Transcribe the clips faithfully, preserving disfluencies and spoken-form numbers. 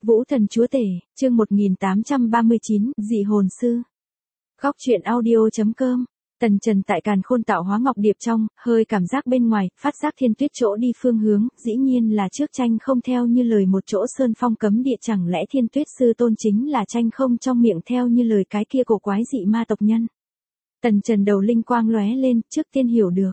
Vũ thần chúa tể, chương một nghìn tám trăm ba mươi chín, dị hồn sư. Góc truyện audio.com. Tần Trần tại Càn Khôn tạo hóa ngọc điệp trong, hơi cảm giác bên ngoài, phát giác Thiên Tuyết chỗ đi phương hướng, dĩ nhiên là trước tranh không theo như lời một chỗ sơn phong cấm địa, chẳng lẽ Thiên Tuyết sư tôn chính là tranh không trong miệng theo như lời cái kia cổ quái dị ma tộc nhân. Tần Trần đầu linh quang lóe lên, trước tiên hiểu được.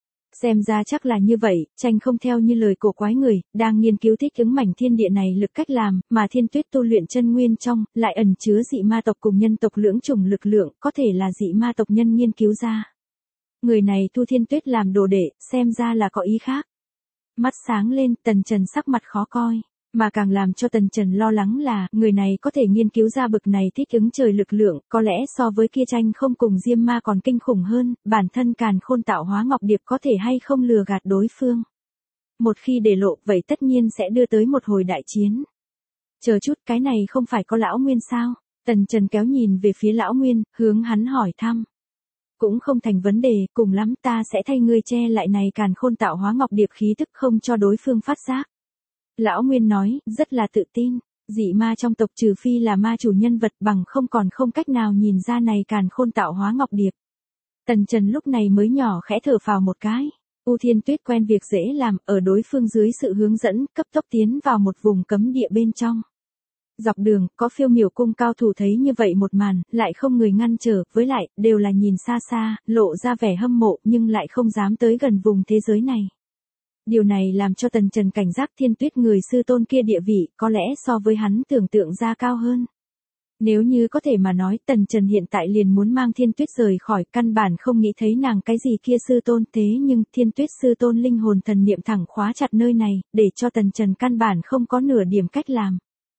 Xem ra chắc là như vậy, tranh không theo như lời cổ quái người, đang nghiên cứu thích ứng mảnh thiên địa này lực cách làm, mà Thiên Tuyết tu luyện chân nguyên trong, lại ẩn chứa dị ma tộc cùng nhân tộc lưỡng chủng lực lượng, có thể là dị ma tộc nhân nghiên cứu ra. Người này thu Thiên Tuyết làm đồ đệ, xem ra là có ý khác. Mắt sáng lên, Tần Trần sắc mặt khó coi. Mà càng làm cho Tần Trần lo lắng là, người này có thể nghiên cứu ra bực này thích ứng trời lực lượng, có lẽ so với kia tranh không cùng Diêm Ma còn kinh khủng hơn, bản thân Càn Khôn tạo hóa ngọc điệp có thể hay không lừa gạt đối phương. Một khi để lộ, vậy tất nhiên sẽ đưa tới một hồi đại chiến. Chờ chút, cái này không phải có Lão Nguyên sao? Tần Trần kéo nhìn về phía Lão Nguyên, hướng hắn hỏi thăm. Cũng không thành vấn đề, cùng lắm ta sẽ thay ngươi che lại này Càn Khôn tạo hóa ngọc điệp khí tức không cho đối phương phát giác. Lão Nguyên nói, rất là tự tin, dị ma trong tộc trừ phi là ma chủ nhân vật bằng không còn không cách nào nhìn ra này Càn Khôn tạo hóa ngọc điệp. Tần Trần lúc này mới nhỏ khẽ thở phào một cái. U Thiên Tuyết quen việc dễ làm, ở đối phương dưới sự hướng dẫn, cấp tốc tiến vào một vùng cấm địa bên trong. Dọc đường, có phiêu miểu cung cao thủ thấy như vậy một màn, lại không người ngăn trở, với lại, đều là nhìn xa xa, lộ ra vẻ hâm mộ nhưng lại không dám tới gần vùng thế giới này. Điều này làm cho Tần Trần cảnh giác Thiên Tuyết người sư tôn kia địa vị, có lẽ so với hắn tưởng tượng ra cao hơn. Nếu như có thể mà nói, Tần Trần hiện tại liền muốn mang Thiên Tuyết rời khỏi, căn bản không nghĩ thấy nàng cái gì kia sư tôn, thế nhưng Thiên Tuyết sư tôn linh hồn thần niệm thẳng khóa chặt nơi này, để cho Tần Trần căn bản không có nửa điểm cách làm.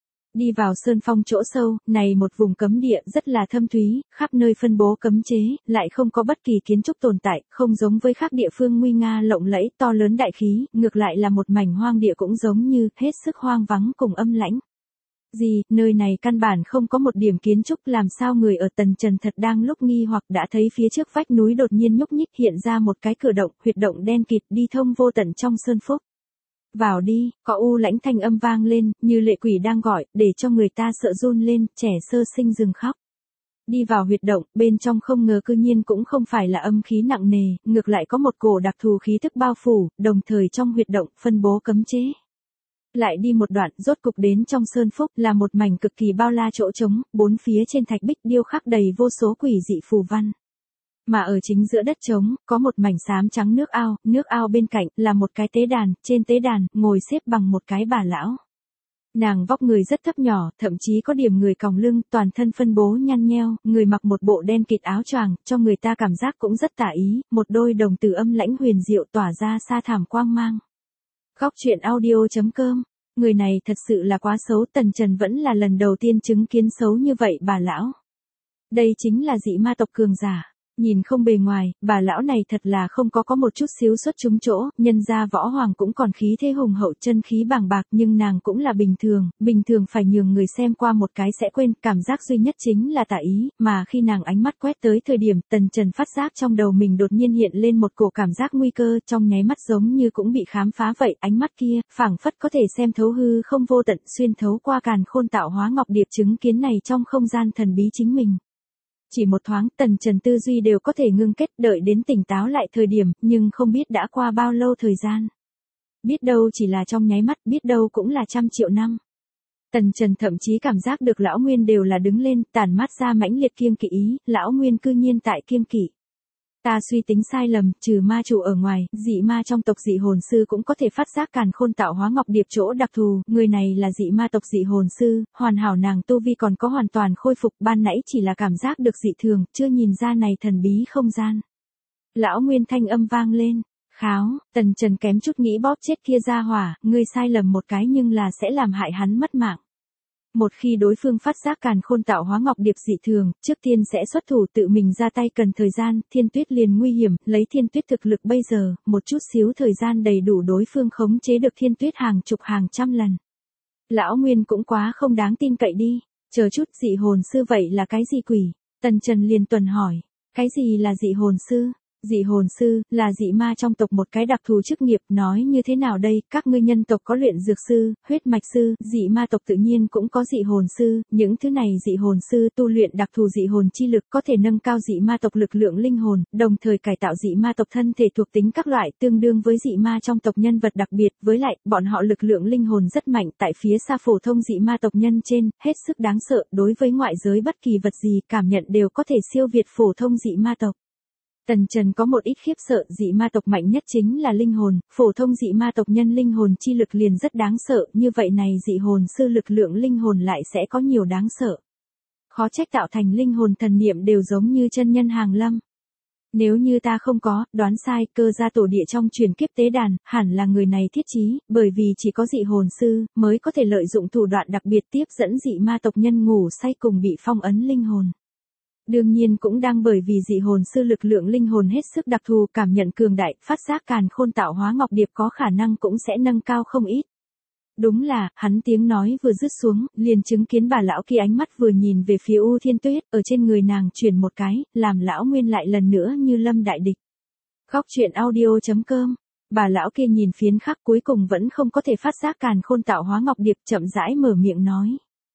Đi vào sơn phong chỗ sâu, này một vùng cấm địa rất là thâm thúy, khắp nơi phân bố cấm chế, lại không có bất kỳ kiến trúc tồn tại, không giống với khác địa phương nguy nga lộng lẫy, to lớn đại khí, ngược lại là một mảnh hoang địa cũng giống như, hết sức hoang vắng cùng âm lãnh. Gì, nơi này căn bản không có một điểm kiến trúc, làm sao người ở Tần Trần thật đang lúc nghi hoặc đã thấy phía trước vách núi đột nhiên nhúc nhích hiện ra một cái cửa động, huyệt động đen kịt đi thông vô tận trong sơn phúc. Vào đi, có u lãnh thanh âm vang lên, như lệ quỷ đang gọi, để cho người ta sợ run lên, trẻ sơ sinh dừng khóc. Đi vào huyệt động, bên trong không ngờ cư nhiên cũng không phải là âm khí nặng nề, ngược lại có một cổ đặc thù khí thức bao phủ, đồng thời trong huyệt động, phân bố cấm chế. Lại đi một đoạn, rốt cục đến trong sơn phúc, là một mảnh cực kỳ bao la chỗ trống, bốn phía trên thạch bích điêu khắc đầy vô số quỷ dị phù văn. Mà ở chính giữa đất trống, có một mảnh xám trắng nước ao, nước ao bên cạnh, là một cái tế đàn, trên tế đàn, ngồi xếp bằng một cái bà lão. Nàng vóc người rất thấp nhỏ, thậm chí có điểm người còng lưng, toàn thân phân bố nhăn nheo, người mặc một bộ đen kịt áo choàng, cho người ta cảm giác cũng rất tà ý, một đôi đồng tử âm lãnh huyền diệu tỏa ra xa thảm quang mang. Góc truyện audio.com. Người này thật sự là quá xấu, Tần Trần vẫn là lần đầu tiên chứng kiến xấu như vậy bà lão. Đây chính là dị ma tộc cường giả. Nhìn không bề ngoài, bà lão này thật là không có có một chút xíu xuất chúng chỗ, nhân ra võ hoàng cũng còn khí thế hùng hậu chân khí bàng bạc nhưng nàng cũng là bình thường, bình thường phải nhường người xem qua một cái sẽ quên, cảm giác duy nhất chính là tà ý, mà khi nàng ánh mắt quét tới thời điểm Tần Trần phát giác trong đầu mình đột nhiên hiện lên một cổ cảm giác nguy cơ, trong nháy mắt giống như cũng bị khám phá vậy, ánh mắt kia, phảng phất có thể xem thấu hư không vô tận xuyên thấu qua Càn Khôn tạo hóa ngọc điệp chứng kiến này trong không gian thần bí chính mình. Chỉ một thoáng, Tần Trần tư duy đều có thể ngưng kết đợi đến tỉnh táo lại thời điểm, nhưng không biết đã qua bao lâu thời gian. Biết đâu chỉ là trong nháy mắt, biết đâu cũng là trăm triệu năm. Tần Trần thậm chí cảm giác được Lão Nguyên đều là đứng lên, tản mát ra mãnh liệt kiêng kỵ ý, Lão Nguyên cư nhiên tại kiêng kỵ. Ta suy tính sai lầm, trừ ma chủ ở ngoài, dị ma trong tộc dị hồn sư cũng có thể phát giác Càn Khôn tạo hóa ngọc điệp chỗ đặc thù, người này là dị ma tộc dị hồn sư, hoàn hảo nàng tu vi còn có hoàn toàn khôi phục, ban nãy chỉ là cảm giác được dị thường, chưa nhìn ra này thần bí không gian. Lão Nguyên thanh âm vang lên, kháo, Tần Trần kém chút nghĩ bóp chết kia ra hỏa, ngươi sai lầm một cái nhưng là sẽ làm hại hắn mất mạng. Một khi đối phương phát giác Càn Khôn tạo hóa ngọc điệp dị thường, trước tiên sẽ xuất thủ tự mình ra tay cần thời gian, Thiên Tuyết liền nguy hiểm, lấy Thiên Tuyết thực lực bây giờ, một chút xíu thời gian đầy đủ đối phương khống chế được Thiên Tuyết hàng chục hàng trăm lần. Lão Nguyên cũng quá không đáng tin cậy đi, chờ chút dị hồn sư vậy là cái gì quỷ? Tần Trần liền tuần hỏi, cái gì là dị hồn sư? Dị hồn sư, là dị ma trong tộc một cái đặc thù chức nghiệp, nói như thế nào đây, các ngươi nhân tộc có luyện dược sư, huyết mạch sư, dị ma tộc tự nhiên cũng có dị hồn sư, những thứ này dị hồn sư tu luyện đặc thù dị hồn chi lực có thể nâng cao dị ma tộc lực lượng linh hồn, đồng thời cải tạo dị ma tộc thân thể thuộc tính các loại tương đương với dị ma trong tộc nhân vật đặc biệt, với lại, bọn họ lực lượng linh hồn rất mạnh tại phía xa phổ thông dị ma tộc nhân trên, hết sức đáng sợ, đối với ngoại giới bất kỳ vật gì cảm nhận đều có thể siêu việt phổ thông dị ma tộc. Tần Trần có một ít khiếp sợ, dị ma tộc mạnh nhất chính là linh hồn, phổ thông dị ma tộc nhân linh hồn chi lực liền rất đáng sợ, như vậy này dị hồn sư lực lượng linh hồn lại sẽ có nhiều đáng sợ. Khó trách tạo thành linh hồn thần niệm đều giống như chân nhân hàng lâm. Nếu như ta không có, đoán sai, cơ gia tổ địa trong truyền kiếp tế đàn, hẳn là người này thiết trí, bởi vì chỉ có dị hồn sư, mới có thể lợi dụng thủ đoạn đặc biệt tiếp dẫn dị ma tộc nhân ngủ say cùng bị phong ấn linh hồn. Đương nhiên cũng đang bởi vì dị hồn sư lực lượng linh hồn hết sức đặc thù, cảm nhận cường đại, phát giác càn khôn tạo hóa ngọc điệp có khả năng cũng sẽ nâng cao không ít. Đúng là, hắn tiếng nói vừa dứt xuống, liền chứng kiến bà lão kia ánh mắt vừa nhìn về phía U Thiên Tuyết, ở trên người nàng chuyển một cái, làm lão nguyên lại lần nữa như lâm đại địch. Góc truyện audio chấm com. Bà lão kia nhìn phiến khắc cuối cùng vẫn không có thể phát giác càn khôn tạo hóa ngọc điệp, chậm rãi mở miệng nói.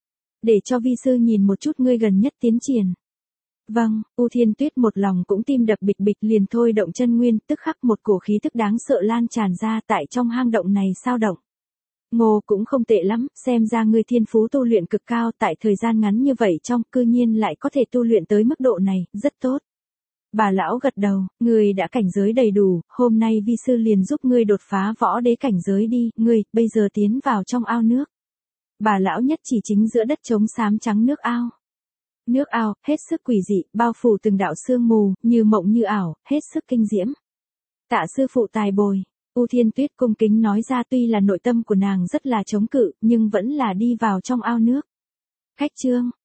Để cho vi sư nhìn một chút ngươi gần nhất tiến triển. Vâng, U Thiên Tuyết một lòng cũng tim đập bịch bịch liền thôi động chân nguyên, tức khắc một cổ khí tức đáng sợ lan tràn ra tại trong hang động này sao động. Ngô cũng không tệ lắm, xem ra ngươi thiên phú tu luyện cực cao tại thời gian ngắn như vậy trong cư nhiên lại có thể tu luyện tới mức độ này, rất tốt. Bà lão gật đầu, ngươi đã cảnh giới đầy đủ, hôm nay vi sư liền giúp ngươi đột phá võ đế cảnh giới đi, ngươi, bây giờ tiến vào trong ao nước. Bà lão nhất chỉ chính giữa đất trống xám trắng nước ao. Nước ao, hết sức quỷ dị, bao phủ từng đạo sương mù, như mộng như ảo, hết sức kinh diễm. Tạ sư phụ tài bồi. U Thiên Tuyết cung kính nói ra, tuy là nội tâm của nàng rất là chống cự, nhưng vẫn là đi vào trong ao nước. Khách trương,